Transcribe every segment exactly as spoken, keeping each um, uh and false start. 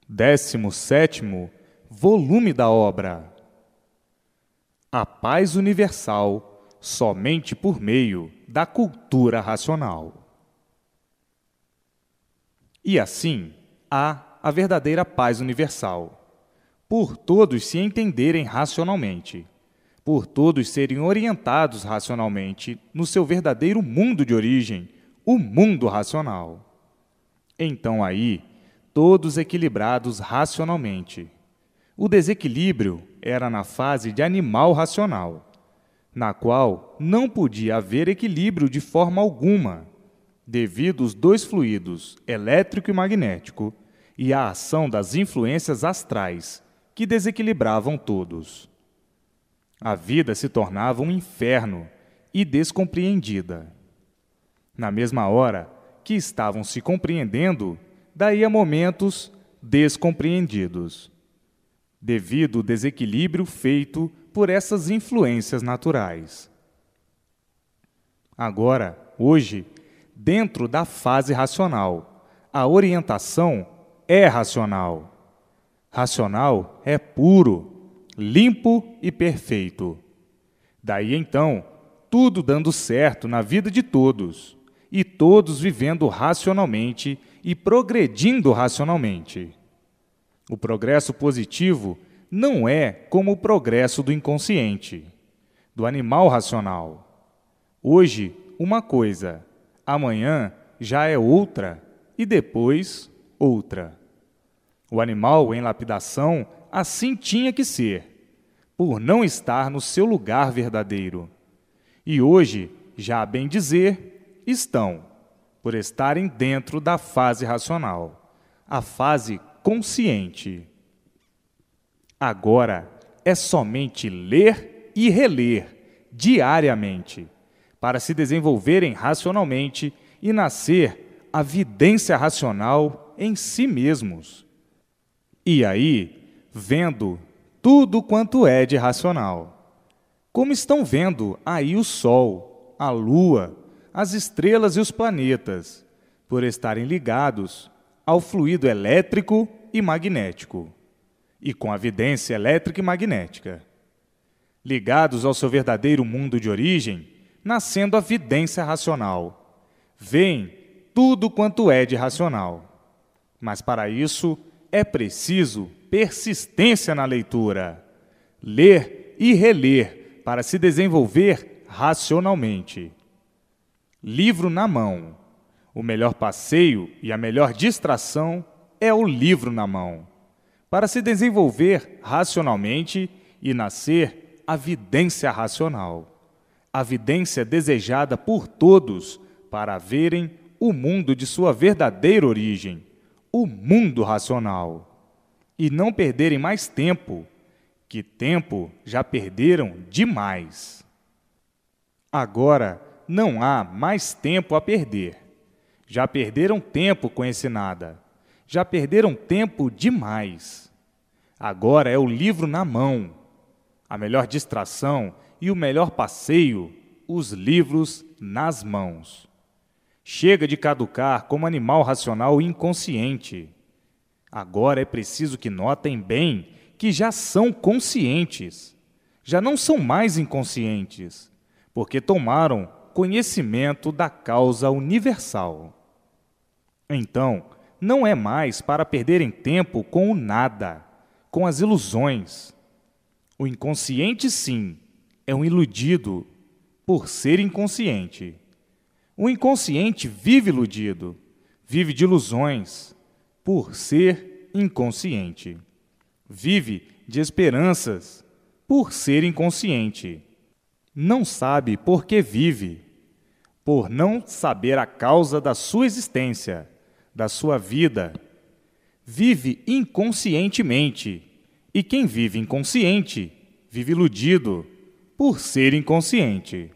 décimo sétimo volume da obra. A paz universal somente por meio da cultura racional. E assim, há a verdadeira paz universal, por todos se entenderem racionalmente, por todos serem orientados racionalmente no seu verdadeiro mundo de origem, o mundo racional. Então aí, todos equilibrados racionalmente. O desequilíbrio era na fase de animal racional, na qual não podia haver equilíbrio de forma alguma, devido aos dois fluidos, elétrico e magnético, e à ação das influências astrais, que desequilibravam todos. A vida se tornava um inferno e descompreendida. Na mesma hora que estavam se compreendendo, daí a momentos descompreendidos, devido ao desequilíbrio feito por essas influências naturais. Agora, hoje, dentro da fase racional, a orientação é racional. Racional é puro, limpo e perfeito. Daí então, tudo dando certo na vida de todos, e todos vivendo racionalmente e progredindo racionalmente. O progresso positivo não é como o progresso do inconsciente, do animal racional. Hoje, uma coisa, amanhã já é outra e depois outra. O animal em lapidação assim tinha que ser, por não estar no seu lugar verdadeiro. E hoje, já a bem dizer, estão, por estarem dentro da fase racional, a fase consciente. Agora é somente ler e reler diariamente, para se desenvolverem racionalmente e nascer a vidência racional em si mesmos. E aí, vendo tudo quanto é de racional, como estão vendo aí o Sol, a Lua, as estrelas e os planetas, por estarem ligados ao fluido elétrico e magnético, e com a vidência elétrica e magnética. Ligados ao seu verdadeiro mundo de origem, nascendo a vidência racional. Veem tudo quanto é de racional. Mas para isso é preciso persistência na leitura. Ler e reler para se desenvolver racionalmente. Livro na mão. O melhor passeio e a melhor distração é o livro na mão, para se desenvolver racionalmente e nascer a vidência racional, a vidência desejada por todos para verem o mundo de sua verdadeira origem, o mundo racional, e não perderem mais tempo, que tempo já perderam demais. Agora, não há mais tempo a perder. Já perderam tempo com esse nada. Já perderam tempo demais. Agora é o livro na mão. A melhor distração e o melhor passeio, os livros nas mãos. Chega de caducar como animal racional inconsciente. Agora é preciso que notem bem que já são conscientes. Já não são mais inconscientes, porque tomaram conhecimento da causa universal. Então, não é mais para perderem tempo com o nada, com as ilusões. O inconsciente, sim, é um iludido, por ser inconsciente. O inconsciente vive iludido, vive de ilusões, por ser inconsciente. Vive de esperanças, por ser inconsciente. Não sabe por que vive, por não saber a causa da sua existência, da sua vida. Vive inconscientemente, e quem vive inconsciente, vive iludido, por ser inconsciente.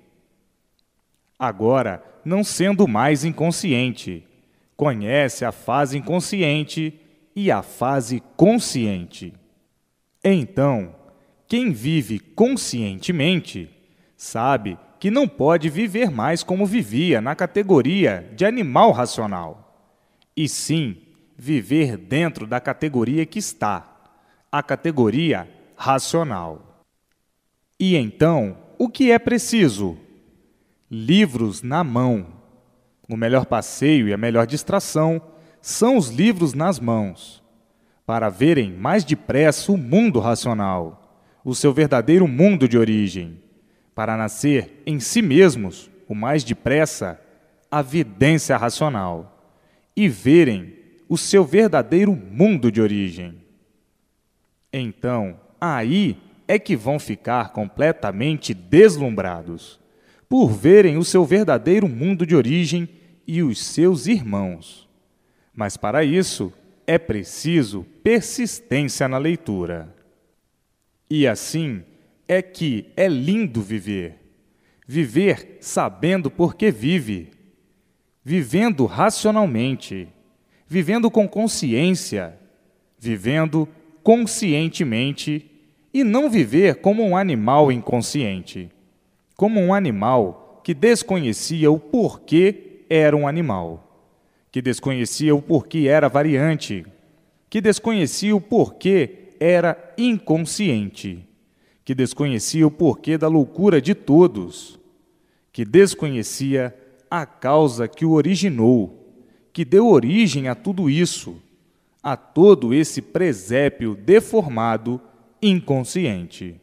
Agora, não sendo mais inconsciente, conhece a fase inconsciente e a fase consciente. Então, quem vive conscientemente, sabe que não pode viver mais como vivia na categoria de animal racional, e sim viver dentro da categoria que está, a categoria racional. E então, o que é preciso? Livros na mão. O melhor passeio e a melhor distração são os livros nas mãos, para verem mais depressa o mundo racional, o seu verdadeiro mundo de origem, para nascer em si mesmos, o mais depressa, a vidência racional, e verem o seu verdadeiro mundo de origem. Então, aí é que vão ficar completamente deslumbrados, por verem o seu verdadeiro mundo de origem e os seus irmãos. Mas para isso, é preciso persistência na leitura. E assim é que é lindo viver. Viver sabendo por que vive, vivendo racionalmente, vivendo com consciência, vivendo conscientemente, e não viver como um animal inconsciente, como um animal que desconhecia o porquê era um animal, que desconhecia o porquê era variante, que desconhecia o porquê era inconsciente, que desconhecia o porquê da loucura de todos, que desconhecia a causa que o originou, que deu origem a tudo isso, a todo esse presépio deformado, inconsciente.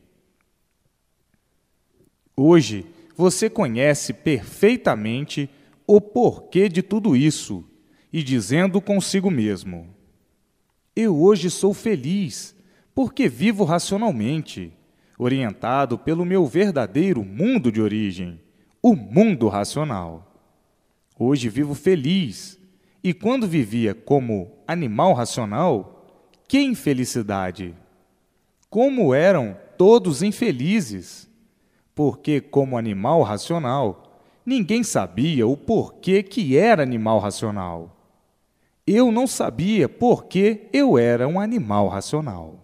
Hoje, você conhece perfeitamente o porquê de tudo isso e dizendo consigo mesmo: eu hoje sou feliz porque vivo racionalmente, orientado pelo meu verdadeiro mundo de origem, o mundo racional. Hoje vivo feliz, e quando vivia como animal racional, que infelicidade! Como eram todos infelizes, porque, como animal racional, ninguém sabia o porquê que era animal racional. Eu não sabia porque eu era um animal racional.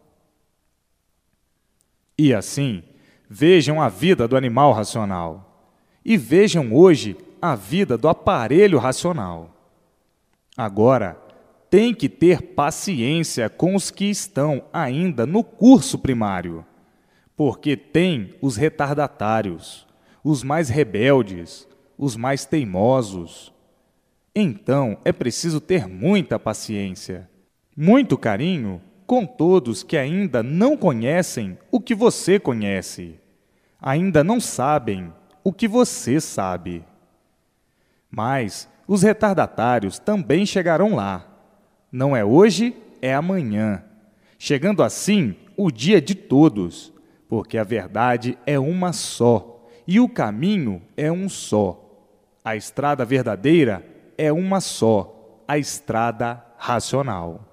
E assim, vejam a vida do animal racional e vejam hoje a vida do aparelho racional. Agora, tem que ter paciência com os que estão ainda no curso primário, porque tem os retardatários, os mais rebeldes, os mais teimosos. Então, é preciso ter muita paciência, muito carinho com todos que ainda não conhecem o que você conhece, ainda não sabem o que você sabe. Mas os retardatários também chegarão lá. Não é hoje, é amanhã, chegando assim o dia de todos, porque a verdade é uma só, e o caminho é um só. A estrada verdadeira é uma só, a estrada racional.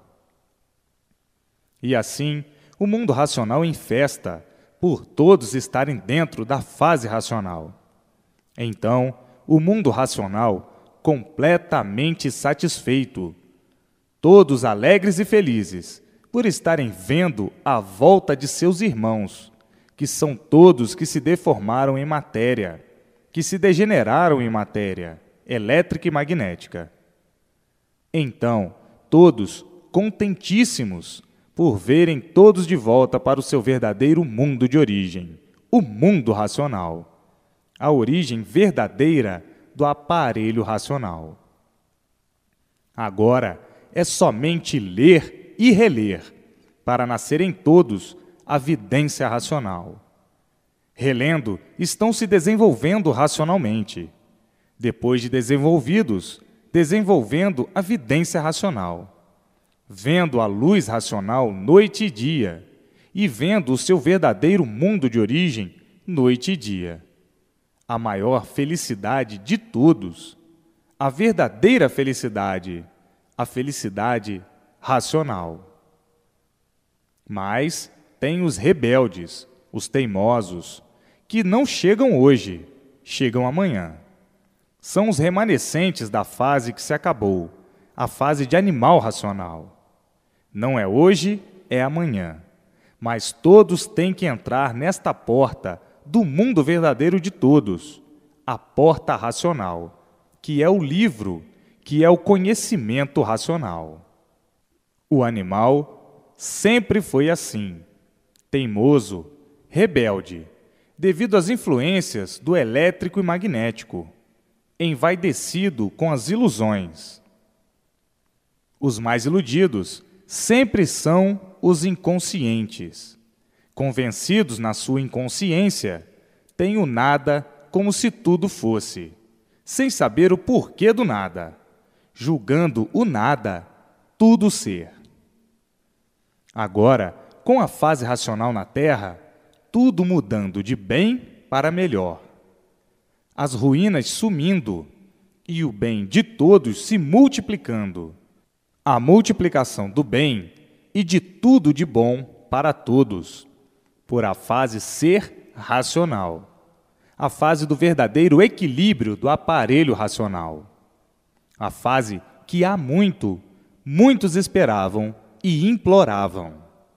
E assim, o mundo racional em festa, por todos estarem dentro da fase racional. Então, o mundo racional completamente satisfeito, todos alegres e felizes, por estarem vendo a volta de seus irmãos, que são todos que se deformaram em matéria, que se degeneraram em matéria, elétrica e magnética. Então, todos contentíssimos por verem todos de volta para o seu verdadeiro mundo de origem, o mundo racional, a origem verdadeira do aparelho racional. Agora, é somente ler e reler, para nascer em todos a vidência racional. Relendo, estão se desenvolvendo racionalmente. Depois de desenvolvidos, desenvolvendo a vidência racional, vendo a luz racional noite e dia, e vendo o seu verdadeiro mundo de origem noite e dia. A maior felicidade de todos, a verdadeira felicidade, a felicidade racional. Mas tem os rebeldes, os teimosos, que não chegam hoje, chegam amanhã. São os remanescentes da fase que se acabou, a fase de animal racional. Não é hoje, é amanhã. Mas todos têm que entrar nesta porta do mundo verdadeiro de todos, a porta racional, que é o livro, que é o conhecimento racional. O animal sempre foi assim, teimoso, rebelde, devido às influências do elétrico e magnético, envaidecido com as ilusões. Os mais iludidos sempre são os inconscientes. Convencidos na sua inconsciência, têm o nada como se tudo fosse, sem saber o porquê do nada, julgando o nada tudo ser. Agora, com a fase racional na Terra, tudo mudando de bem para melhor. As ruínas sumindo e o bem de todos se multiplicando. A multiplicação do bem e de tudo de bom para todos, por a fase ser racional, a fase do verdadeiro equilíbrio do aparelho racional, a fase que há muito, muitos esperavam e imploravam.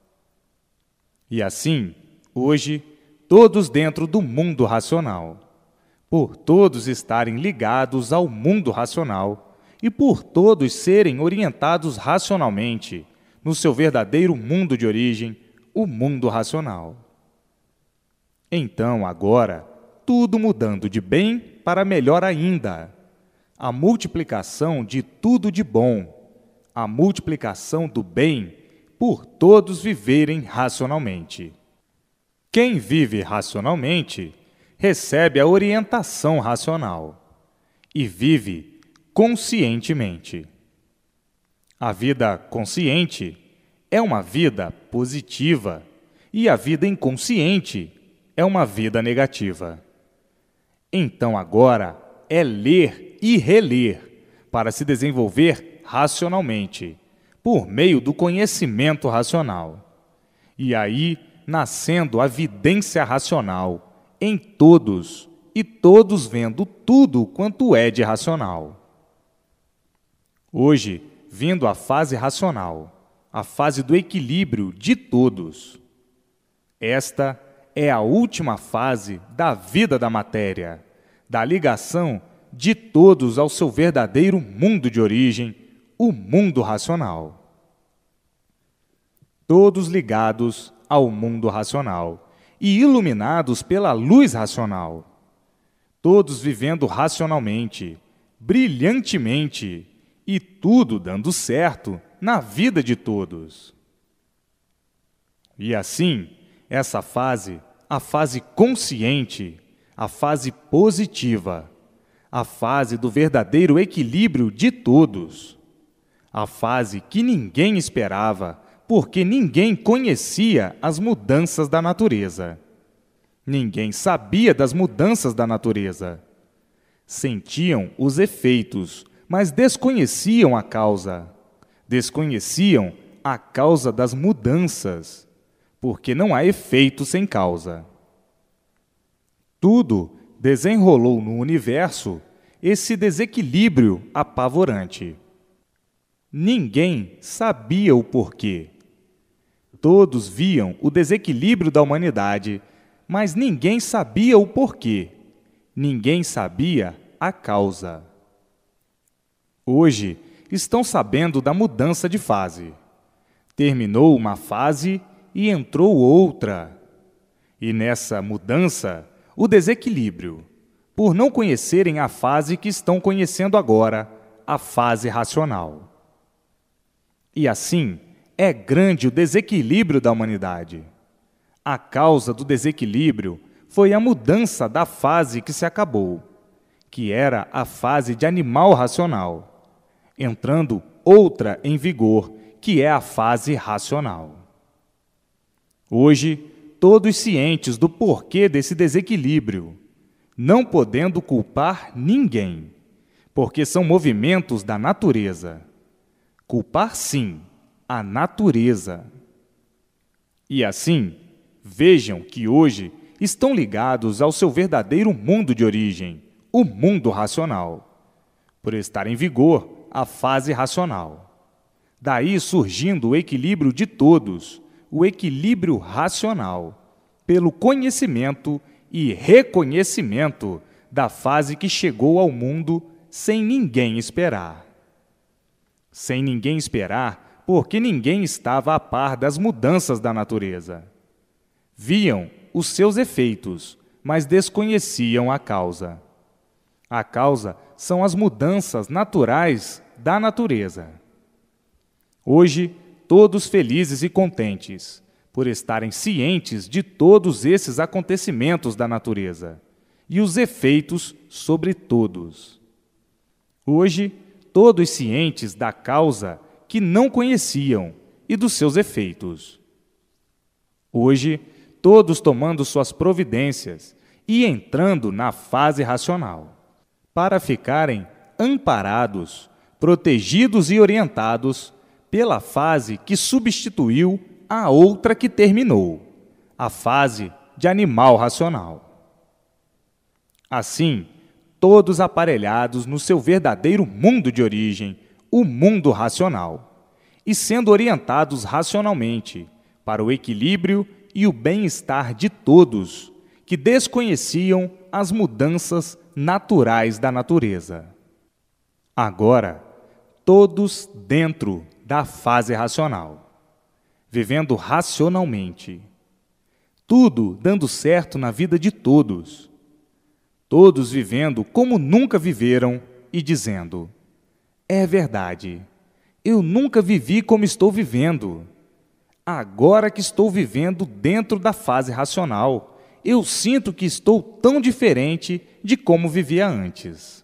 E assim, hoje, todos dentro do mundo racional, por todos estarem ligados ao mundo racional e por todos serem orientados racionalmente no seu verdadeiro mundo de origem, o mundo racional. Então, agora, tudo mudando de bem para melhor ainda, a multiplicação de tudo de bom, a multiplicação do bem por todos viverem racionalmente. Quem vive racionalmente recebe a orientação racional e vive conscientemente. A vida consciente é uma vida positiva e a vida inconsciente é uma vida negativa. Então agora é ler e reler para se desenvolver racionalmente, por meio do conhecimento racional. E aí, nascendo a vidência racional em todos, e todos vendo tudo quanto é de racional. Hoje, vindo a fase racional, a fase do equilíbrio de todos. Esta é a última fase da vida da matéria, da ligação de todos ao seu verdadeiro mundo de origem, o mundo racional. Todos ligados ao mundo racional e iluminados pela luz racional. Todos vivendo racionalmente, brilhantemente, e tudo dando certo na vida de todos. E assim, essa fase, a fase consciente, a fase positiva, a fase do verdadeiro equilíbrio de todos, a fase que ninguém esperava, porque ninguém conhecia as mudanças da natureza. Ninguém sabia das mudanças da natureza. Sentiam os efeitos, mas desconheciam a causa. Desconheciam a causa das mudanças, porque não há efeito sem causa. Tudo desenrolou no universo esse desequilíbrio apavorante. Ninguém sabia o porquê. Todos viam o desequilíbrio da humanidade, mas ninguém sabia o porquê. Ninguém sabia a causa. Hoje, estão sabendo da mudança de fase. Terminou uma fase e entrou outra. E nessa mudança, o desequilíbrio, por não conhecerem a fase que estão conhecendo agora, a fase racional. E assim, é grande o desequilíbrio da humanidade. A causa do desequilíbrio foi a mudança da fase que se acabou, que era a fase de animal racional, entrando outra em vigor, que é a fase racional. Hoje, todos cientes do porquê desse desequilíbrio, não podendo culpar ninguém, porque são movimentos da natureza. Culpar, sim, a natureza. E assim, vejam que hoje estão ligados ao seu verdadeiro mundo de origem, o mundo racional, por estar em vigor a fase racional. Daí surgindo o equilíbrio de todos, o equilíbrio racional, pelo conhecimento e reconhecimento da fase que chegou ao mundo sem ninguém esperar. Sem ninguém esperar, porque ninguém estava a par das mudanças da natureza. Viam os seus efeitos, mas desconheciam a causa. A causa são as mudanças naturais da natureza. Hoje, todos felizes e contentes, por estarem cientes de todos esses acontecimentos da natureza e os efeitos sobre todos. Hoje, todos cientes da causa que não conheciam e dos seus efeitos. Hoje, todos tomando suas providências e entrando na fase racional, para ficarem amparados, protegidos e orientados pela fase que substituiu a outra que terminou, a fase de animal racional. Assim, todos aparelhados no seu verdadeiro mundo de origem, o mundo racional, e sendo orientados racionalmente para o equilíbrio e o bem-estar de todos, que desconheciam as mudanças naturais da natureza. Agora, todos dentro da fase racional, vivendo racionalmente, tudo dando certo na vida de todos, todos vivendo como nunca viveram e dizendo: é verdade, eu nunca vivi como estou vivendo. Agora que estou vivendo dentro da fase racional, eu sinto que estou tão diferente de como vivia antes.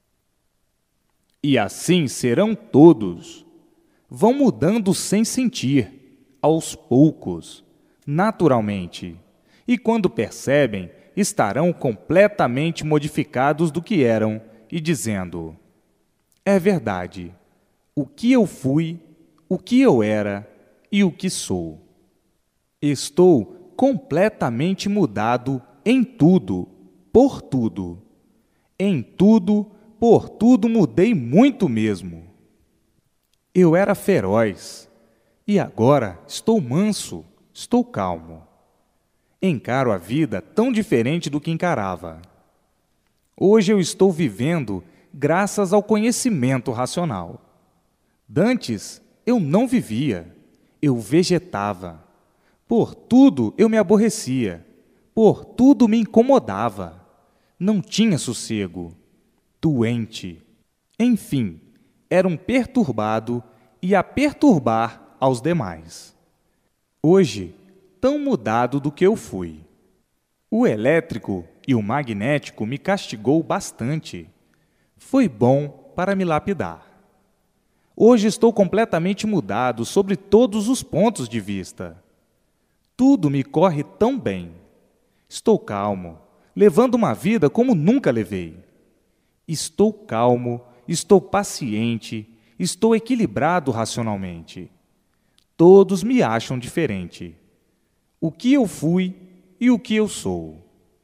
E assim serão todos. Vão mudando sem sentir, aos poucos, naturalmente, e quando percebem, estarão completamente modificados do que eram e dizendo: é verdade, o que eu fui, o que eu era e o que sou. Estou completamente mudado em tudo, por tudo. Em tudo, por tudo mudei muito mesmo. Eu era feroz, e agora estou manso, estou calmo. Encaro a vida tão diferente do que encarava. Hoje eu estou vivendo graças ao conhecimento racional. Dantes, eu não vivia, eu vegetava. Por tudo eu me aborrecia, por tudo me incomodava. Não tinha sossego, doente. Enfim, era um perturbado e a perturbar aos demais. Hoje, tão mudado do que eu fui. O elétrico e o magnético me castigou bastante. Foi bom para me lapidar. Hoje estou completamente mudado sobre todos os pontos de vista. Tudo me corre tão bem. Estou calmo, levando uma vida como nunca levei. Estou calmo, estou paciente, estou equilibrado racionalmente. Todos me acham diferente. O que eu fui e o que eu sou.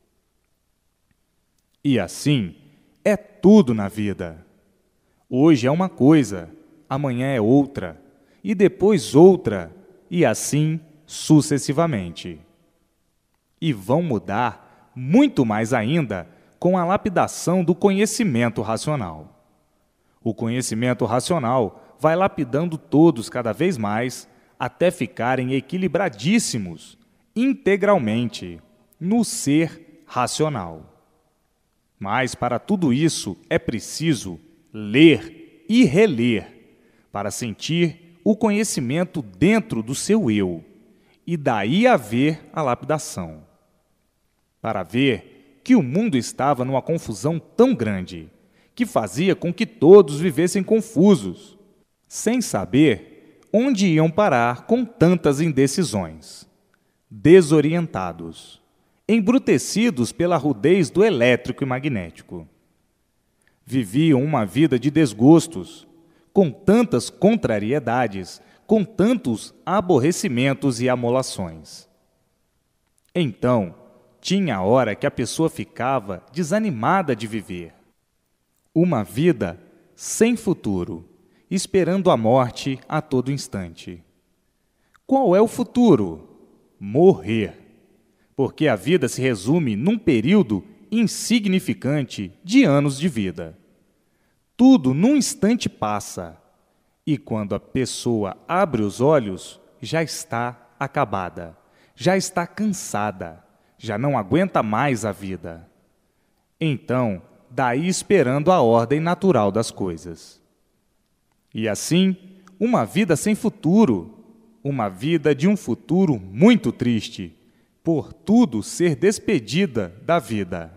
E assim é tudo na vida. Hoje é uma coisa, amanhã é outra, e depois outra, e assim sucessivamente. E vão mudar muito mais ainda com a lapidação do conhecimento racional. O conhecimento racional vai lapidando todos cada vez mais até ficarem equilibradíssimos, integralmente, no ser racional. Mas, para tudo isso, é preciso ler e reler, para sentir o conhecimento dentro do seu eu, e daí haver a lapidação. Para ver que o mundo estava numa confusão tão grande, que fazia com que todos vivessem confusos, sem saber onde iam parar com tantas indecisões, desorientados, embrutecidos pela rudez do elétrico e magnético. Viviam uma vida de desgostos, com tantas contrariedades, com tantos aborrecimentos e amolações. Então, tinha a hora que a pessoa ficava desanimada de viver. Uma vida sem futuro, esperando a morte a todo instante. Qual é o futuro? Morrer. Porque a vida se resume num período insignificante de anos de vida. Tudo num instante passa. E quando a pessoa abre os olhos, já está acabada, já está cansada, já não aguenta mais a vida. Então, daí esperando a ordem natural das coisas. E assim, uma vida sem futuro, uma vida de um futuro muito triste, por tudo ser despedida da vida.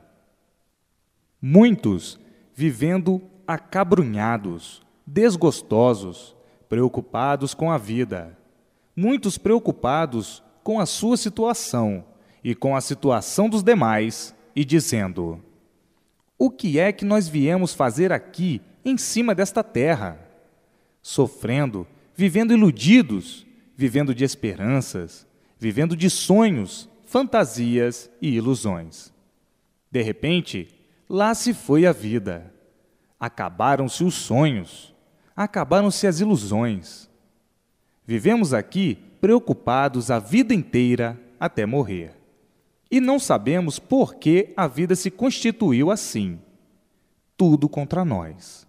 Muitos vivendo acabrunhados, desgostosos, preocupados com a vida. Muitos preocupados com a sua situação e com a situação dos demais, e dizendo: o que é que nós viemos fazer aqui, em cima desta terra? Sofrendo, vivendo iludidos, vivendo de esperanças, vivendo de sonhos, fantasias e ilusões. De repente, lá se foi a vida. Acabaram-se os sonhos, acabaram-se as ilusões. Vivemos aqui preocupados a vida inteira até morrer. E não sabemos por que a vida se constituiu assim. Tudo contra nós.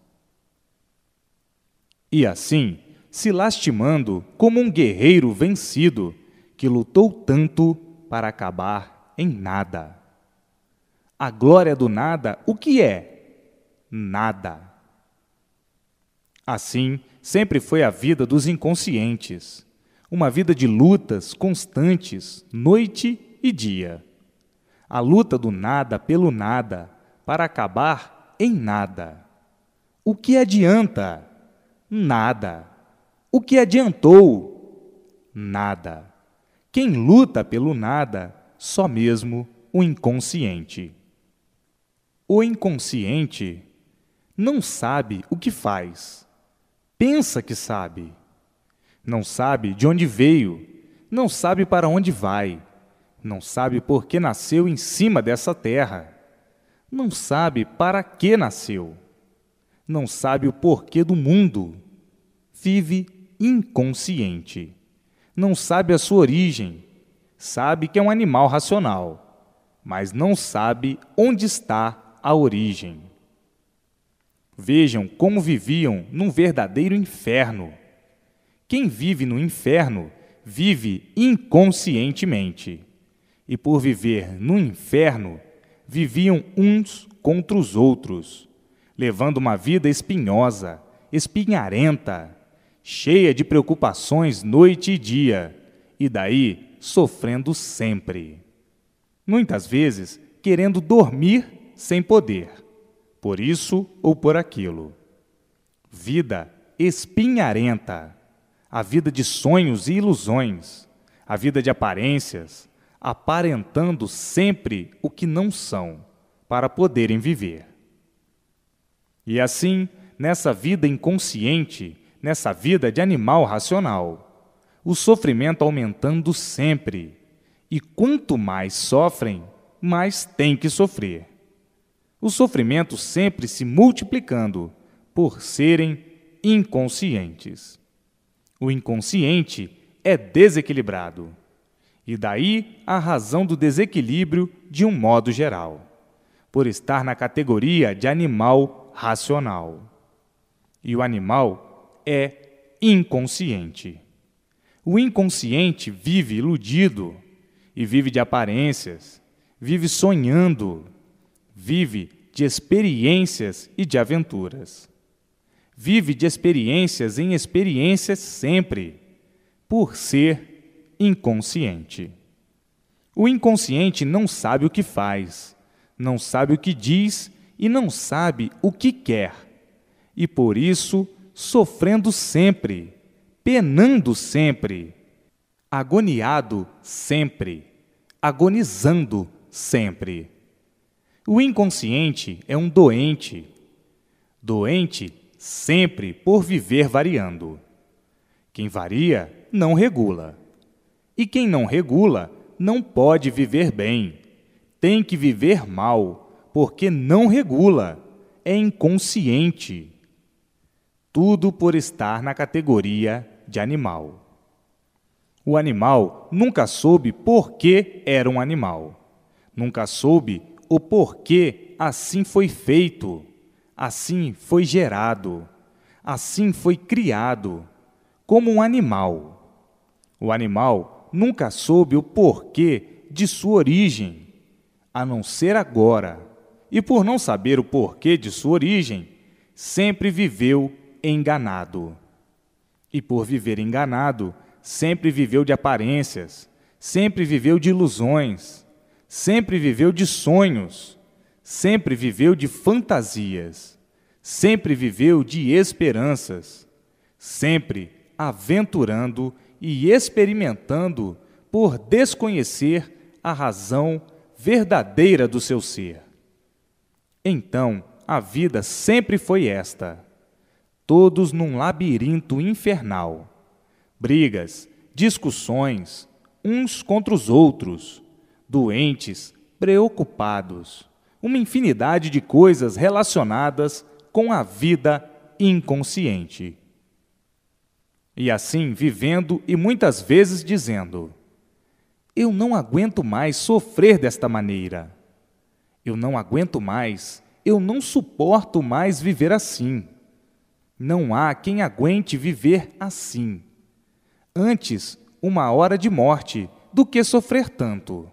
E assim, se lastimando como um guerreiro vencido que lutou tanto para acabar em nada. A glória do nada, o que é? Nada. Assim, sempre foi a vida dos inconscientes, uma vida de lutas constantes, noite e dia. A luta do nada pelo nada, para acabar em nada. O que adianta? Nada. O que adiantou? Nada. Quem luta pelo nada, só mesmo o inconsciente. O inconsciente não sabe o que faz. Pensa que sabe. Não sabe de onde veio, não sabe para onde vai, não sabe por que nasceu em cima dessa terra, não sabe para que nasceu, não sabe o porquê do mundo, vive inconsciente, não sabe a sua origem, sabe que é um animal racional, mas não sabe onde está a origem. Vejam como viviam num verdadeiro inferno. Quem vive no inferno, vive inconscientemente. E por viver no inferno, viviam uns contra os outros, levando uma vida espinhosa, espinharenta, cheia de preocupações noite e dia, e daí sofrendo sempre. Muitas vezes querendo dormir sem poder, por isso ou por aquilo. Vida espinharenta, a vida de sonhos e ilusões, a vida de aparências, aparentando sempre o que não são, para poderem viver. E assim, nessa vida inconsciente, nessa vida de animal racional, o sofrimento aumentando sempre, e quanto mais sofrem, mais têm que sofrer. O sofrimento sempre se multiplicando por serem inconscientes. O inconsciente é desequilibrado, e daí a razão do desequilíbrio de um modo geral, por estar na categoria de animal racional. E o animal é inconsciente. O inconsciente vive iludido, e vive de aparências, vive sonhando, vive de experiências e de aventuras. Vive de experiências em experiências sempre, por ser inconsciente. O inconsciente não sabe o que faz, não sabe o que diz e não sabe o que quer, e por isso sofrendo sempre, penando sempre, agoniado sempre, agonizando sempre. O inconsciente é um doente, doente sempre por viver variando. Quem varia não regula, e quem não regula não pode viver bem, tem que viver mal, porque não regula, é inconsciente. Tudo por estar na categoria de animal. O animal nunca soube por que era um animal, nunca soube o porquê assim foi feito, assim foi gerado, assim foi criado, como um animal. O animal nunca soube o porquê de sua origem, a não ser agora, e por não saber o porquê de sua origem, sempre viveu enganado. E por viver enganado, sempre viveu de aparências, sempre viveu de ilusões, sempre viveu de sonhos, sempre viveu de fantasias, sempre viveu de esperanças, sempre aventurando e experimentando por desconhecer a razão verdadeira do seu ser. Então, a vida sempre foi esta, todos num labirinto infernal, brigas, discussões, uns contra os outros, doentes, preocupados, uma infinidade de coisas relacionadas com a vida inconsciente. E assim vivendo e muitas vezes dizendo: eu não aguento mais sofrer desta maneira. Eu não aguento mais, eu não suporto mais viver assim. Não há quem aguente viver assim. Antes, uma hora de morte, do que sofrer tanto.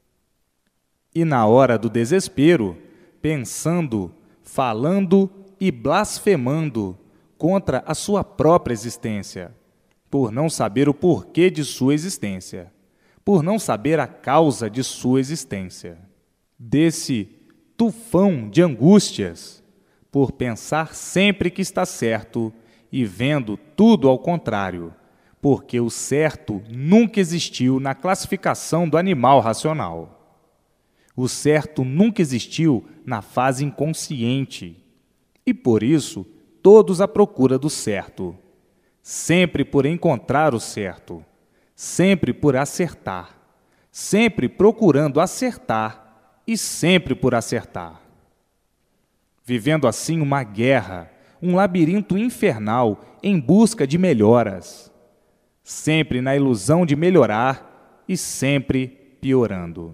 E na hora do desespero, pensando, falando e blasfemando contra a sua própria existência, por não saber o porquê de sua existência, por não saber a causa de sua existência. Desse tufão de angústias, por pensar sempre que está certo e vendo tudo ao contrário, porque o certo nunca existiu na classificação do animal racional. O certo nunca existiu na fase inconsciente, e por isso todos à procura do certo, sempre por encontrar o certo, sempre por acertar, sempre procurando acertar e sempre por acertar. Vivendo assim uma guerra, um labirinto infernal em busca de melhoras, sempre na ilusão de melhorar e sempre piorando.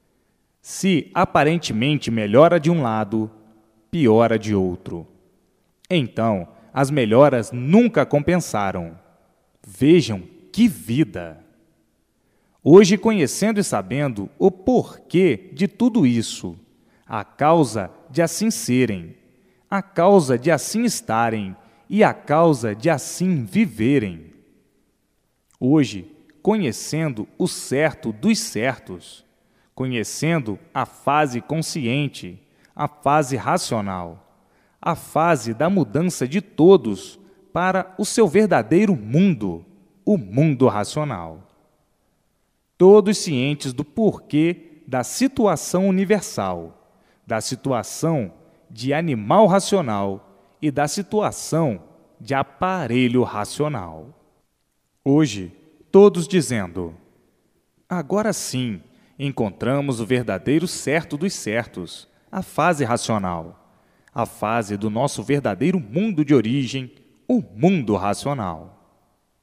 Se aparentemente melhora de um lado, piora de outro. Então, as melhoras nunca compensaram. Vejam que vida! Hoje, conhecendo e sabendo o porquê de tudo isso, a causa de assim serem, a causa de assim estarem e a causa de assim viverem. Hoje, conhecendo o certo dos certos, conhecendo a fase consciente, a fase racional, a fase da mudança de todos para o seu verdadeiro mundo, o mundo racional. Todos cientes do porquê da situação universal, da situação de animal racional e da situação de aparelho racional. Hoje, todos dizendo: agora sim, encontramos o verdadeiro certo dos certos, a fase racional, a fase do nosso verdadeiro mundo de origem, o mundo racional.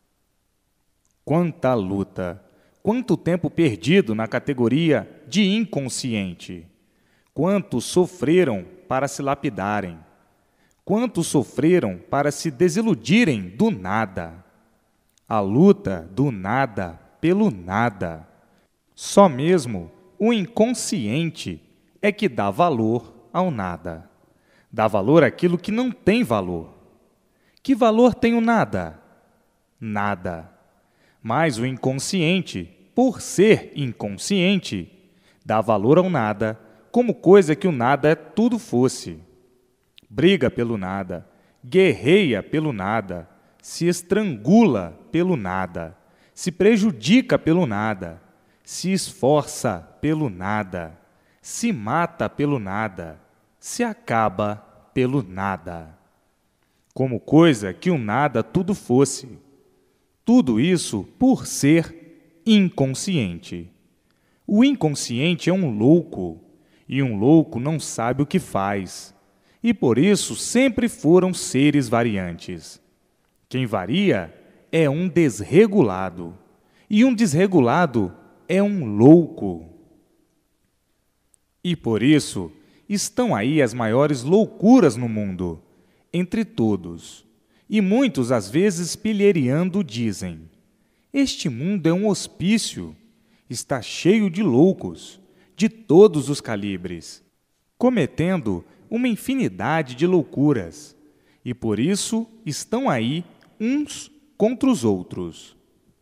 Quanta luta, quanto tempo perdido na categoria de inconsciente, quantos sofreram para se lapidarem, quantos sofreram para se desiludirem do nada. A luta do nada pelo nada. Só mesmo o inconsciente é que dá valor ao nada. Dá valor àquilo que não tem valor. Que valor tem o nada? Nada. Mas o inconsciente, por ser inconsciente, dá valor ao nada como coisa que o nada tudo fosse. Briga pelo nada, guerreia pelo nada, se estrangula pelo nada, se prejudica pelo nada, se esforça pelo nada, se mata pelo nada, se acaba pelo nada. Como coisa que o nada tudo fosse. Tudo isso por ser inconsciente. O inconsciente é um louco, e um louco não sabe o que faz, e por isso sempre foram seres variantes. Quem varia é um desregulado, e um desregulado é um louco. E por isso estão aí as maiores loucuras no mundo, entre todos, E muitos, às vezes, pilheriando, dizem: este mundo é um hospício, está cheio de loucos, de todos os calibres, cometendo uma infinidade de loucuras, e por isso estão aí uns contra os outros.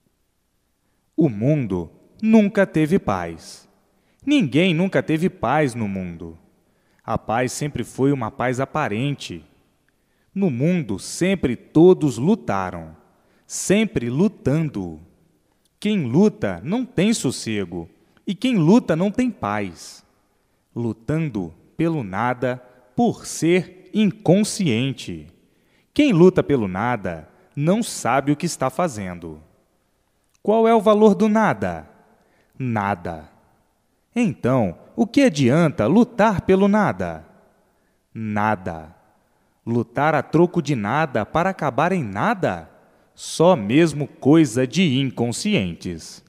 O mundo nunca teve paz. Ninguém nunca teve paz no mundo. A paz sempre foi uma paz aparente. No mundo sempre todos lutaram, sempre lutando. Quem luta não tem sossego, e quem luta não tem paz. Lutando pelo nada, por ser inconsciente. Quem luta pelo nada não sabe o que está fazendo. Qual é o valor do nada? Nada. Então, o que adianta lutar pelo nada? Nada. Lutar a troco de nada para acabar em nada? Só mesmo coisa de inconscientes.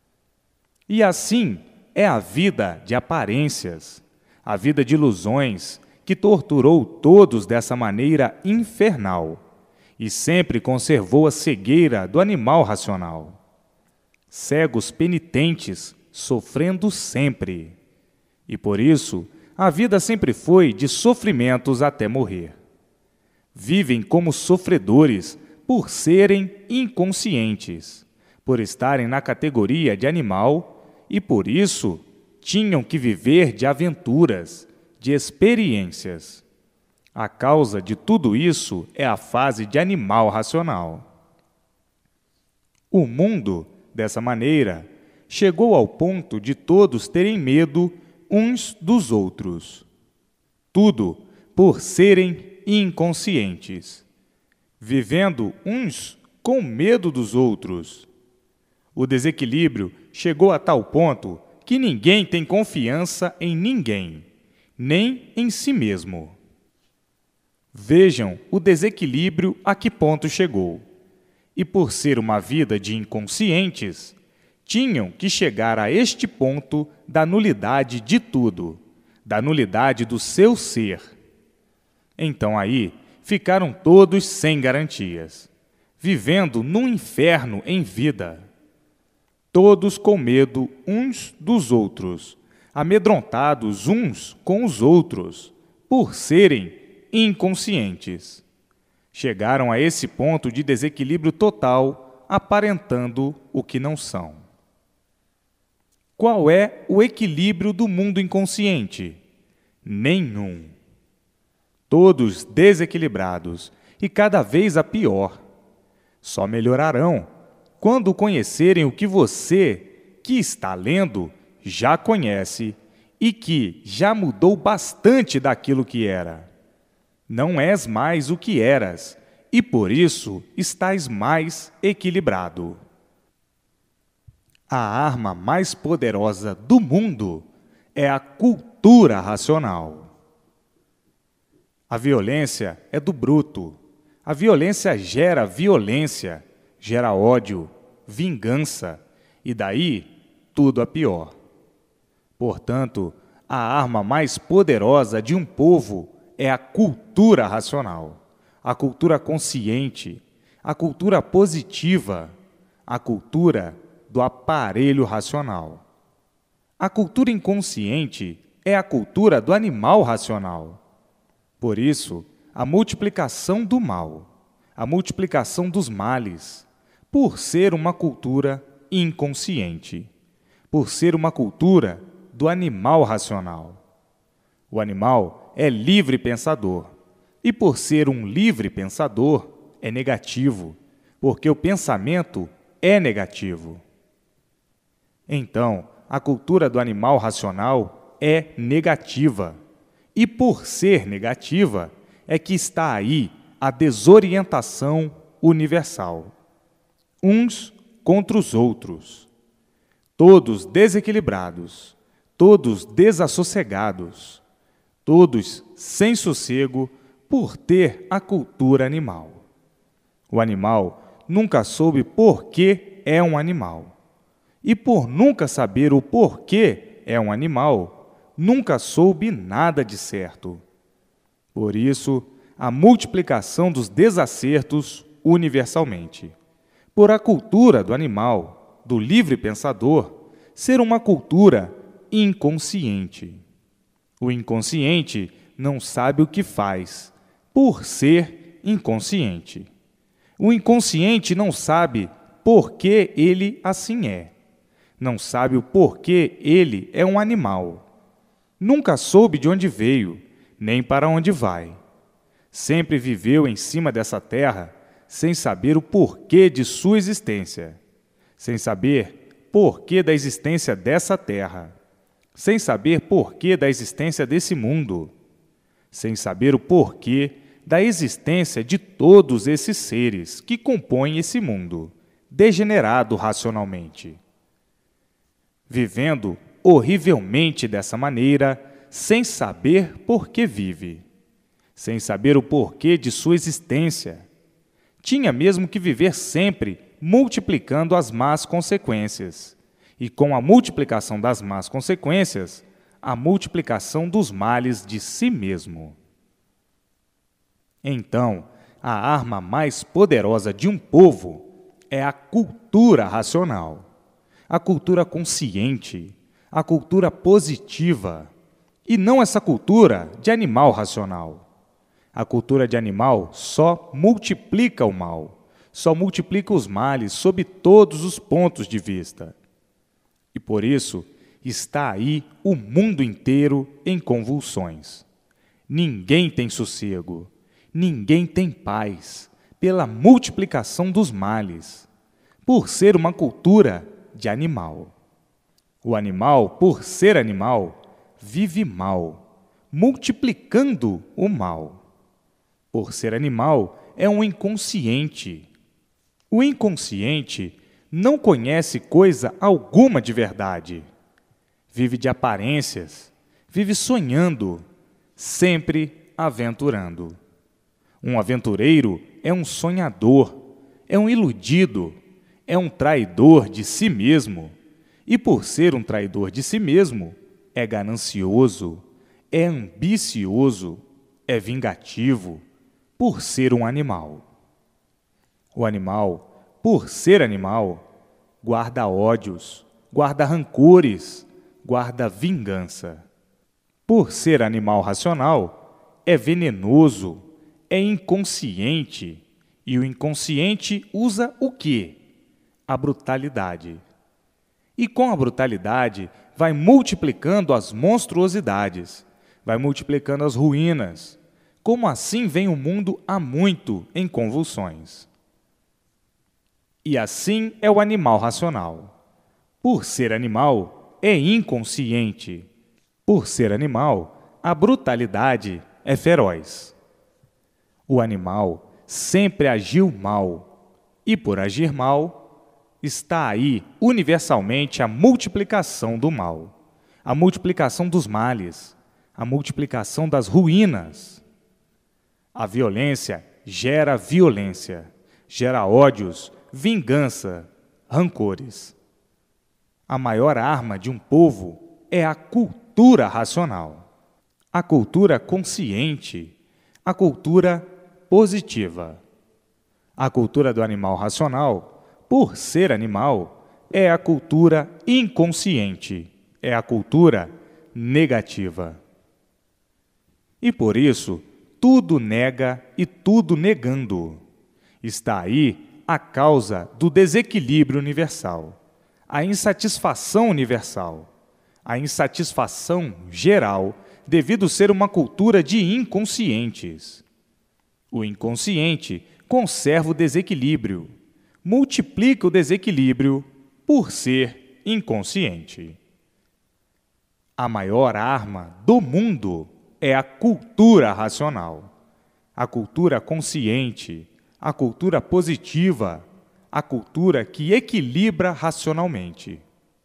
E assim é a vida de aparências, a vida de ilusões, que torturou todos dessa maneira infernal e sempre conservou a cegueira do animal racional. Cegos penitentes, sofrendo sempre. E por isso, a vida sempre foi de sofrimentos até morrer. Vivem como sofredores por serem inconscientes, por estarem na categoria de animal e, por isso, tinham que viver de aventuras, de experiências. A causa de tudo isso é a fase de animal racional. O mundo, dessa maneira, chegou ao ponto de todos terem medo uns dos outros. Tudo por serem inconscientes, vivendo uns com medo dos outros. O desequilíbrio chegou a tal ponto que ninguém tem confiança em ninguém, nem em si mesmo. Vejam o desequilíbrio a que ponto chegou. E por ser uma vida de inconscientes, tinham que chegar a este ponto da nulidade de tudo, da nulidade do seu ser. Então aí ficaram todos sem garantias, vivendo num inferno em vida. Todos com medo uns dos outros, amedrontados uns com os outros, por serem inconscientes. Chegaram a esse ponto de desequilíbrio total, aparentando o que não são. Qual é o equilíbrio do mundo inconsciente? Nenhum. Todos desequilibrados, e cada vez a pior. Só melhorarão quando conhecerem o que você, que está lendo, já conhece e que já mudou bastante daquilo que era. Não és mais o que eras, e por isso estás mais equilibrado. A arma mais poderosa do mundo é a cultura racional. A violência é do bruto. A violência gera violência, gera ódio, vingança, e daí tudo a pior. Portanto, a arma mais poderosa de um povo é a cultura racional, a cultura consciente, a cultura positiva, a cultura do aparelho racional. A cultura inconsciente é a cultura do animal racional. Por isso, a multiplicação do mal, a multiplicação dos males, por ser uma cultura inconsciente, por ser uma cultura do animal racional. O animal é livre pensador, e por ser um livre pensador, é negativo, porque o pensamento é negativo. Então, a cultura do animal racional é negativa, e por ser negativa, é que está aí a desorientação universal. Uns contra os outros, todos desequilibrados, todos desassossegados, todos sem sossego por ter a cultura animal. O animal nunca soube por que é um animal. E por nunca saber o porquê é um animal, nunca soube nada de certo. Por isso, a multiplicação dos desacertos universalmente. Por a cultura do animal, do livre pensador, ser uma cultura inconsciente. O inconsciente não sabe o que faz, por ser inconsciente. O inconsciente não sabe por que ele assim é. Não sabe o porquê ele é um animal. Nunca soube de onde veio, nem para onde vai. Sempre viveu em cima dessa terra, sem saber o porquê de sua existência, sem saber porquê da existência dessa terra, sem saber porquê da existência desse mundo, sem saber o porquê da existência de todos esses seres que compõem esse mundo, degenerado racionalmente. Vivendo horrivelmente dessa maneira, sem saber por que vive, sem saber o porquê de sua existência. Tinha mesmo que viver sempre multiplicando as más consequências, e com a multiplicação das más consequências, a multiplicação dos males de si mesmo. Então, a arma mais poderosa de um povo é a cultura racional, a cultura consciente, a cultura positiva, e não essa cultura de animal racional. A cultura de animal só multiplica o mal, só multiplica os males sob todos os pontos de vista. E por isso está aí o mundo inteiro em convulsões. Ninguém tem sossego, ninguém tem paz pela multiplicação dos males, por ser uma cultura de animal. O animal, por ser animal, vive mal, multiplicando o mal. Por ser animal, é um inconsciente. O inconsciente não conhece coisa alguma de verdade. Vive de aparências, vive sonhando, sempre aventurando. Um aventureiro é um sonhador, é um iludido, é um traidor de si mesmo. E por ser um traidor de si mesmo, é ganancioso, é ambicioso, é vingativo, por ser um animal. O animal, por ser animal, guarda ódios, guarda rancores, guarda vingança. Por ser animal racional, é venenoso, é inconsciente, e o inconsciente usa o quê? A brutalidade. E com a brutalidade vai multiplicando as monstruosidades, vai multiplicando as ruínas. Como assim vem o mundo há muito em convulsões. E assim é o animal racional. Por ser animal, é inconsciente. Por ser animal, a brutalidade é feroz. O animal sempre agiu mal, e por agir mal, está aí universalmente a multiplicação do mal, a multiplicação dos males, a multiplicação das ruínas. A violência gera violência, gera ódios, vingança, rancores. A maior arma de um povo é a cultura racional, a cultura consciente, a cultura positiva. A cultura do animal racional, por ser animal, é a cultura inconsciente, é a cultura negativa. E por isso, tudo nega e tudo negando. Está aí a causa do desequilíbrio universal, a insatisfação universal, a insatisfação geral, devido ser uma cultura de inconscientes. O inconsciente conserva o desequilíbrio, multiplica o desequilíbrio por ser inconsciente. A maior arma do mundo é a cultura racional, a cultura consciente, a cultura positiva, a cultura que equilibra racionalmente.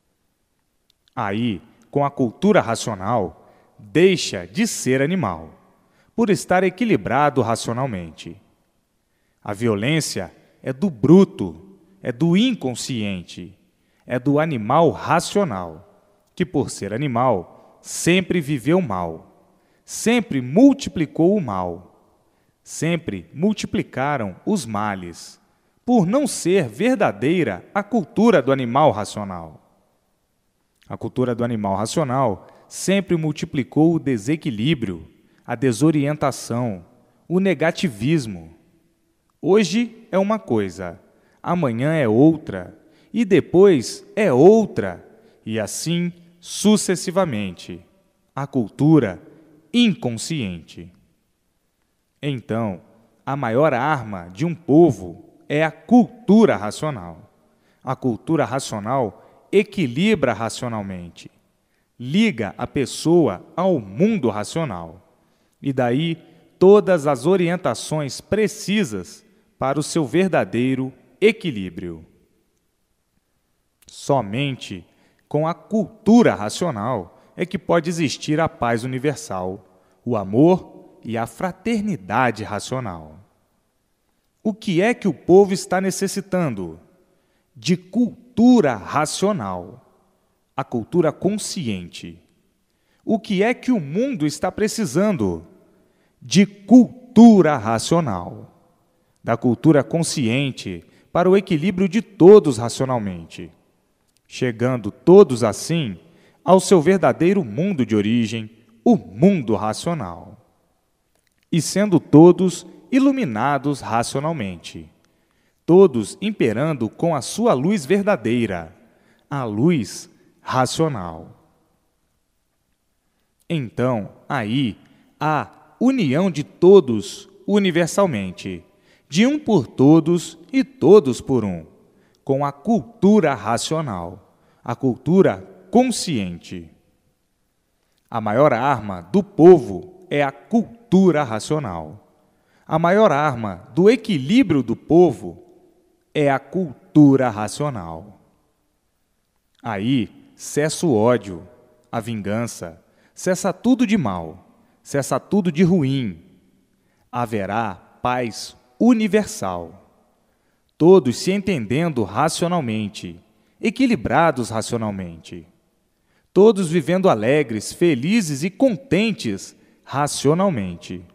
Aí, com a cultura racional, deixa de ser animal, por estar equilibrado racionalmente. A violência é do bruto, é do inconsciente, é do animal racional, que por ser animal, sempre viveu mal, sempre multiplicou o mal, sempre multiplicaram os males, por não ser verdadeira a cultura do animal racional. A cultura do animal racional sempre multiplicou o desequilíbrio, a desorientação, o negativismo. Hoje é uma coisa, amanhã é outra, e depois é outra, e assim sucessivamente. A cultura inconsciente. Então, a maior arma de um povo é a cultura racional. A cultura racional equilibra racionalmente, liga a pessoa ao mundo racional, e daí todas as orientações precisas para o seu verdadeiro equilíbrio. Somente com a cultura racional é que pode existir a paz universal, o amor e a fraternidade racional. O que é que o povo está necessitando? De cultura racional, a cultura consciente. O que é que o mundo está precisando? De cultura racional, da cultura consciente para o equilíbrio de todos racionalmente, chegando todos assim ao seu verdadeiro mundo de origem, o mundo racional, e sendo todos iluminados racionalmente, todos imperando com a sua luz verdadeira, a luz racional. Então, aí, há união de todos universalmente, de um por todos e todos por um, com a cultura racional, a cultura consciente. A maior arma do povo é a cultura racional. A maior arma do equilíbrio do povo é a cultura racional. Aí cessa o ódio, a vingança, cessa tudo de mal, cessa tudo de ruim. Haverá paz universal. Todos se entendendo racionalmente, equilibrados racionalmente. Todos vivendo alegres, felizes e contentes racionalmente.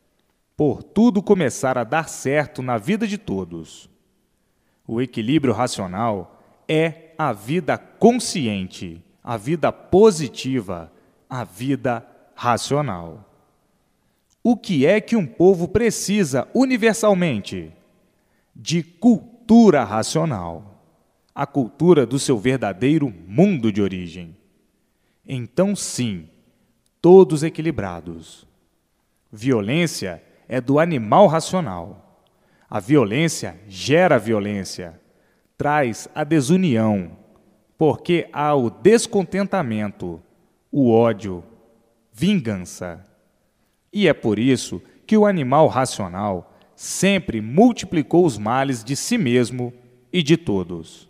Por tudo começar a dar certo na vida de todos. O equilíbrio racional é a vida consciente, a vida positiva, a vida racional. O que é que um povo precisa universalmente? De cultura racional, a cultura do seu verdadeiro mundo de origem. Então, sim, todos equilibrados. Violência é do animal racional. A violência gera violência, traz a desunião, porque há o descontentamento, o ódio, vingança. E é por isso que o animal racional sempre multiplicou os males de si mesmo e de todos.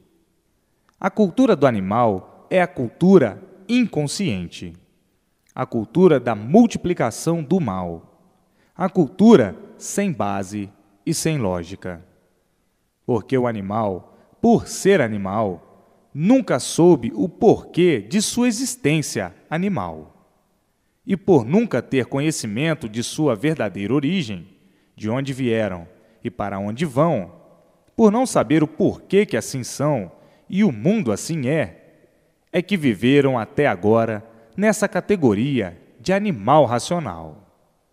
A cultura do animal é a cultura inconsciente, a cultura da multiplicação do mal, a cultura sem base e sem lógica. Porque o animal, por ser animal, nunca soube o porquê de sua existência animal. E por nunca ter conhecimento de sua verdadeira origem, de onde vieram e para onde vão, por não saber o porquê que assim são e o mundo assim é, é que viveram até agora nessa categoria de animal racional.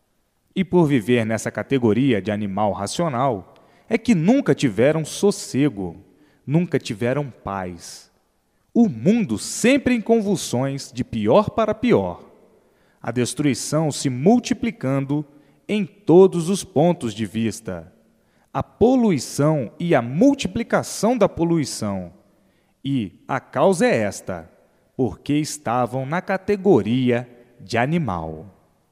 E por viver nessa categoria de animal racional, é que nunca tiveram sossego, nunca tiveram paz. O mundo sempre em convulsões de pior para pior, a destruição se multiplicando em todos os pontos de vista, a poluição e a multiplicação da poluição. E a causa é esta, porque estavam na categoria de animal.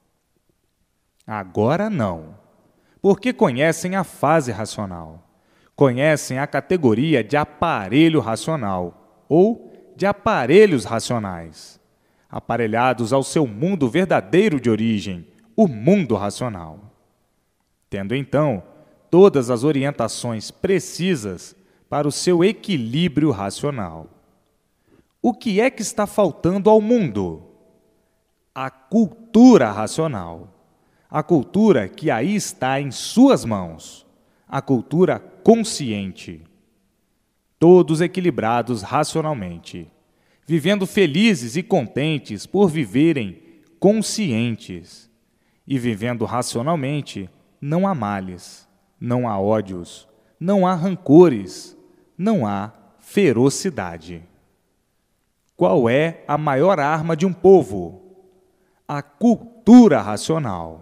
Agora não, porque conhecem a fase racional, conhecem a categoria de aparelho racional ou de aparelhos racionais, aparelhados ao seu mundo verdadeiro de origem, o mundo racional. Tendo então todas as orientações precisas para o seu equilíbrio racional. O que é que está faltando ao mundo? A cultura racional, A cultura que aí está em suas mãos, a cultura consciente. Todos equilibrados racionalmente, vivendo felizes e contentes por viverem conscientes. E vivendo racionalmente, não há males, não há ódios, não há rancores, não há ferocidade. Qual é a maior arma de um povo? A cultura racional.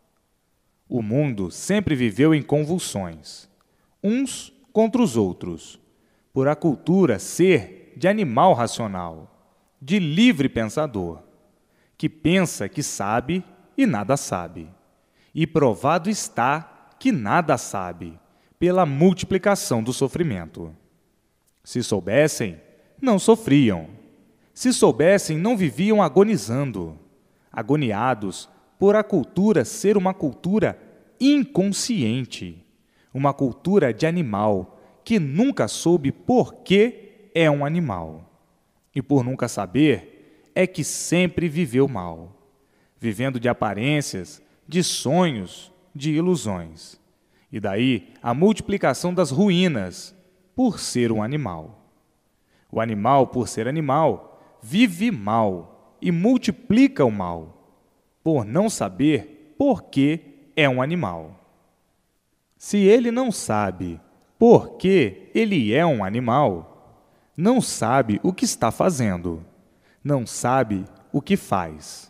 O mundo sempre viveu em convulsões, uns contra os outros, por a cultura ser de animal racional, de livre pensador, que pensa que sabe e nada sabe. E provado está que nada sabe, pela multiplicação do sofrimento. Se soubessem, não sofriam. Se soubessem, não viviam agonizando, agoniados por a cultura ser uma cultura inconsciente, uma cultura de animal que nunca soube por que é um animal. E por nunca saber, é que sempre viveu mal, vivendo de aparências, de sonhos, de ilusões. E daí a multiplicação das ruínas, por ser um animal. O animal, por ser animal, vive mal e multiplica o mal, por não saber por que é um animal. Se ele não sabe por que ele é um animal, não sabe o que está fazendo, não sabe o que faz.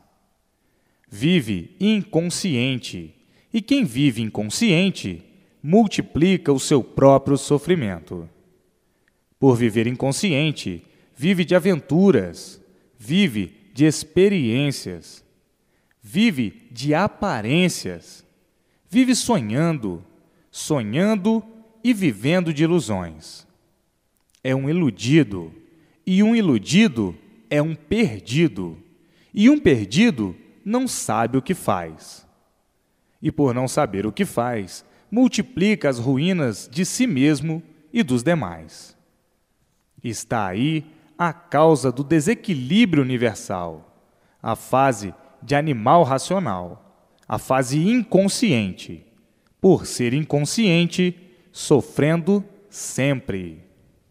Vive inconsciente, e quem vive inconsciente multiplica o seu próprio sofrimento. Por viver inconsciente, vive de aventuras, vive de experiências, vive de aparências, vive sonhando, sonhando e vivendo de ilusões. É um iludido, e um iludido é um perdido, e um perdido não sabe o que faz. E por não saber o que faz, multiplica as ruínas de si mesmo e dos demais. Está aí a causa do desequilíbrio universal, a fase de animal racional, a fase inconsciente, por ser inconsciente, sofrendo sempre.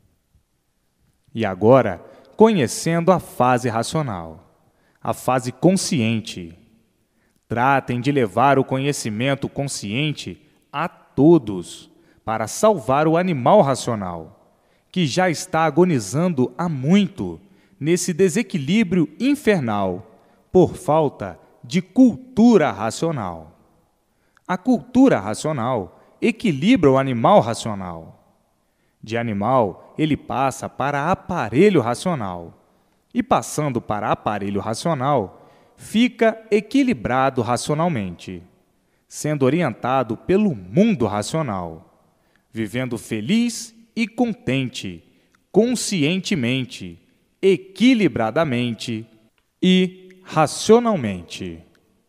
E agora, conhecendo a fase racional, a fase consciente, tratem de levar o conhecimento consciente a todos para salvar o animal racional, que já está agonizando há muito nesse desequilíbrio infernal por falta de cultura racional. A cultura racional equilibra o animal racional. De animal, ele passa para aparelho racional, e passando para aparelho racional, fica equilibrado racionalmente, sendo orientado pelo mundo racional, vivendo feliz e contente, conscientemente, equilibradamente e racionalmente.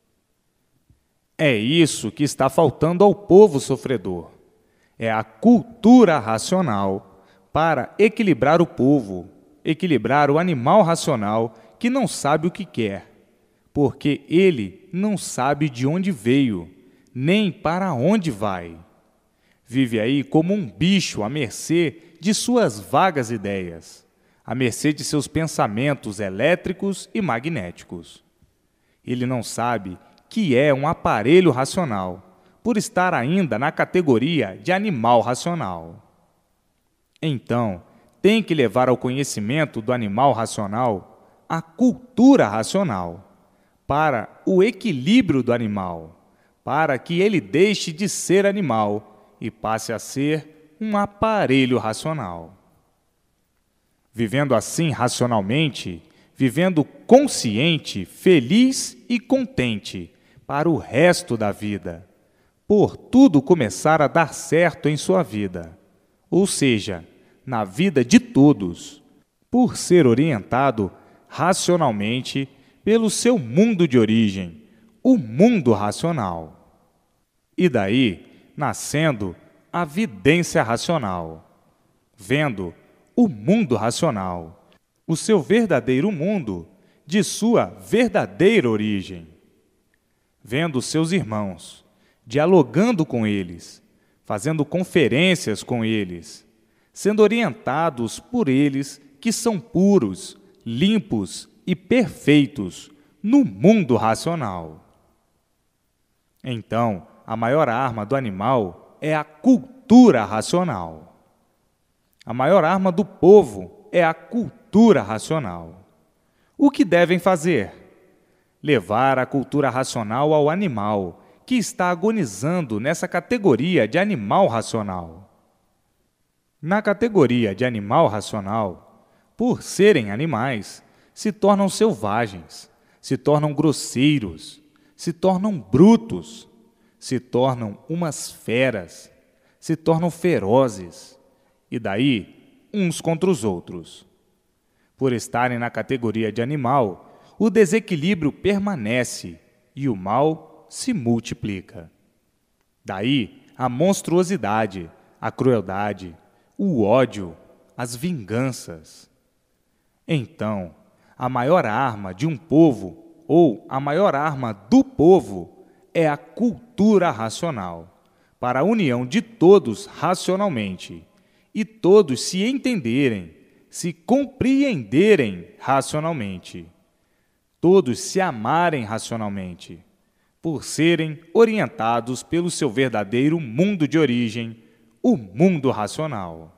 É isso que está faltando ao povo sofredor. É a cultura racional para equilibrar o povo, equilibrar o animal racional que não sabe o que quer, porque ele não sabe de onde veio, nem para onde vai. Vive aí como um bicho à mercê de suas vagas ideias, à mercê de seus pensamentos elétricos e magnéticos. Ele não sabe que é um aparelho racional, por estar ainda na categoria de animal racional. Então, tem que levar ao conhecimento do animal racional a cultura racional, para o equilíbrio do animal, para que ele deixe de ser animal e passe a ser um aparelho racional. Vivendo assim racionalmente, vivendo consciente, feliz e contente para o resto da vida, por tudo começar a dar certo em sua vida, ou seja, na vida de todos, por ser orientado racionalmente pelo seu mundo de origem, o mundo racional. E daí, nascendo a vidência racional, vendo o mundo racional, o seu verdadeiro mundo, de sua verdadeira origem. vendo seus irmãos, dialogando com eles, fazendo conferências com eles, sendo orientados por eles que são puros, limpos e perfeitos no mundo racional. Então, a maior arma do animal é a cultura racional. A maior arma do povo é a cultura racional. O que devem fazer? Levar a cultura racional ao animal, que está agonizando nessa categoria de animal racional. Na categoria de animal racional, por serem animais, se tornam selvagens, se tornam grosseiros, se tornam brutos, se tornam umas feras, se tornam ferozes, e daí uns contra os outros. Por estarem na categoria de animal, o desequilíbrio permanece e o mal se multiplica. Daí a monstruosidade, a crueldade, o ódio, as vinganças. Então, a maior arma de um povo, ou a maior arma do povo, é a cultura racional, para a união de todos racionalmente, e todos se entenderem, se compreenderem racionalmente, todos se amarem racionalmente, por serem orientados pelo seu verdadeiro mundo de origem, o mundo racional.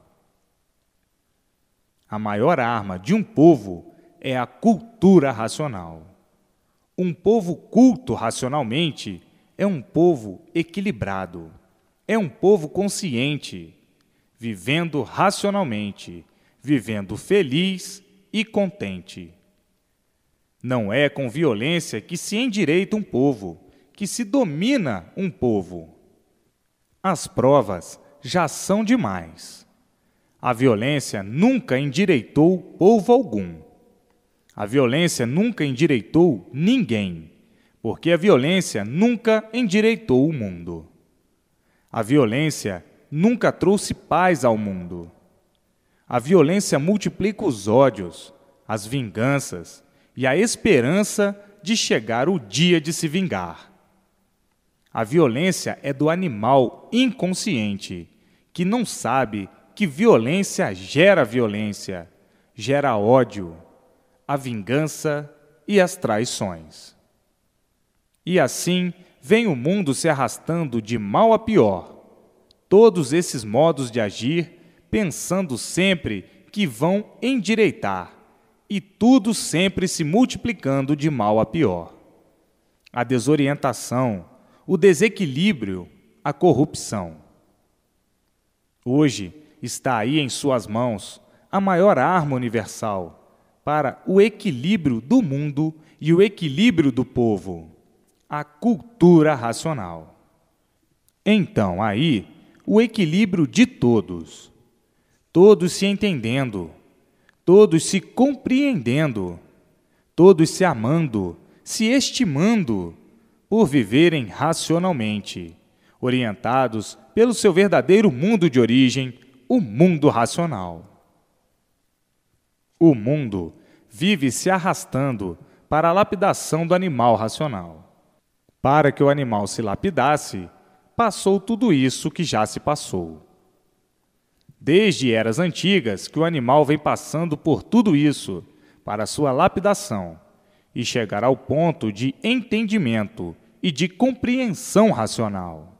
A maior arma de um povo é a cultura racional. Um povo culto racionalmente é um povo equilibrado, é um povo consciente, vivendo racionalmente, vivendo feliz e contente. Não é com violência que se endireita um povo, que se domina um povo. As provas já são demais. A violência nunca endireitou povo algum. A violência nunca endireitou ninguém, porque a violência nunca endireitou o mundo. A violência nunca trouxe paz ao mundo. A violência multiplica os ódios, as vinganças e a esperança de chegar o dia de se vingar. A violência é do animal inconsciente, que não sabe que violência gera violência, gera ódio, a vingança e as traições. E assim vem o mundo se arrastando de mal a pior, todos esses modos de agir, pensando sempre que vão endireitar, e tudo sempre se multiplicando de mal a pior. A desorientação, o desequilíbrio, a corrupção. Hoje está aí em suas mãos a maior arma universal para o equilíbrio do mundo e o equilíbrio do povo, a cultura racional. Então, aí, o equilíbrio de todos, todos se entendendo, todos se compreendendo, todos se amando, se estimando, por viverem racionalmente, orientados pelo seu verdadeiro mundo de origem, o mundo racional. O mundo vive se arrastando para a lapidação do animal racional. Para que o animal se lapidasse, passou tudo isso que já se passou. Desde eras antigas que o animal vem passando por tudo isso para sua lapidação e chegar ao ponto de entendimento e de compreensão racional.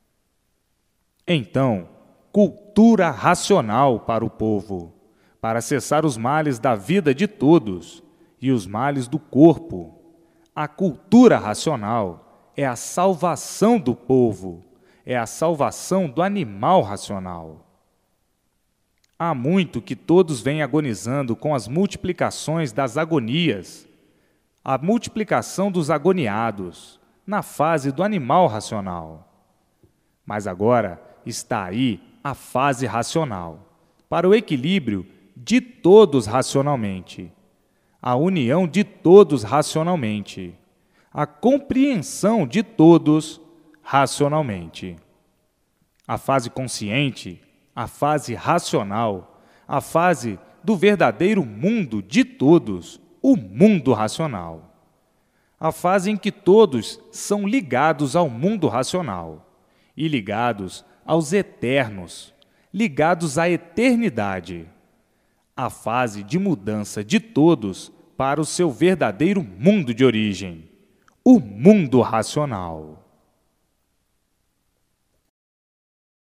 Então, cultura racional para o povo, para cessar os males da vida de todos e os males do corpo. A cultura racional é a salvação do povo, é a salvação do animal racional. Há muito que todos vêm agonizando com as multiplicações das agonias, a multiplicação dos agoniados, na fase do animal racional. Mas agora está aí a fase racional, para o equilíbrio de todos racionalmente, a união de todos racionalmente, a compreensão de todos racionalmente. A fase consciente, a fase racional, a fase do verdadeiro mundo de todos, o mundo racional. A fase em que todos são ligados ao mundo racional e ligados aos eternos, ligados à eternidade. A fase de mudança de todos para o seu verdadeiro mundo de origem, o mundo racional.